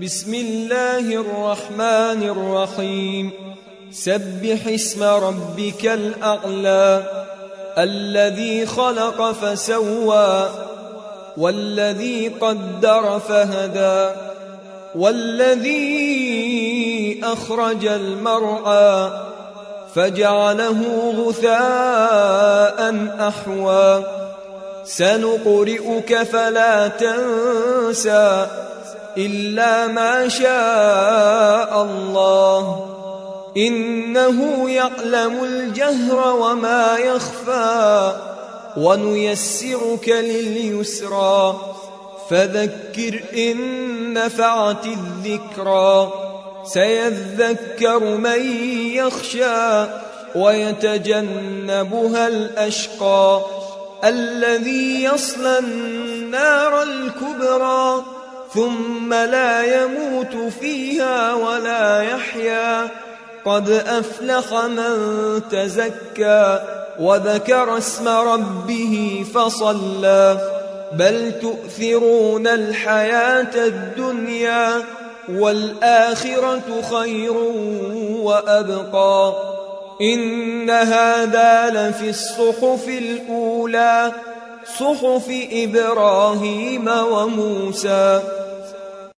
بسم الله الرحمن الرحيم سبح اسم ربك الأعلى الذي خلق فسوى والذي قدر فهدى والذي أخرج المرعى فجعله غثاء أحوى سنقرئك فلا تنسى إلا ما شاء الله إنه يعلم الجهر وما يخفى ونيسرك لليسرى فذكر إن نفعت الذكرى سيذكر من يخشى ويتجنبها الأشقى الذي يصلى النار الكبرى ثم لا يموت فيها ولا يحيا قد أفلح من تزكى وذكر اسم ربه فصلى بل تؤثرون الحياة الدنيا والآخرة خير وأبقى إن هذا لفي الصحف الأولى صحف إبراهيم وموسى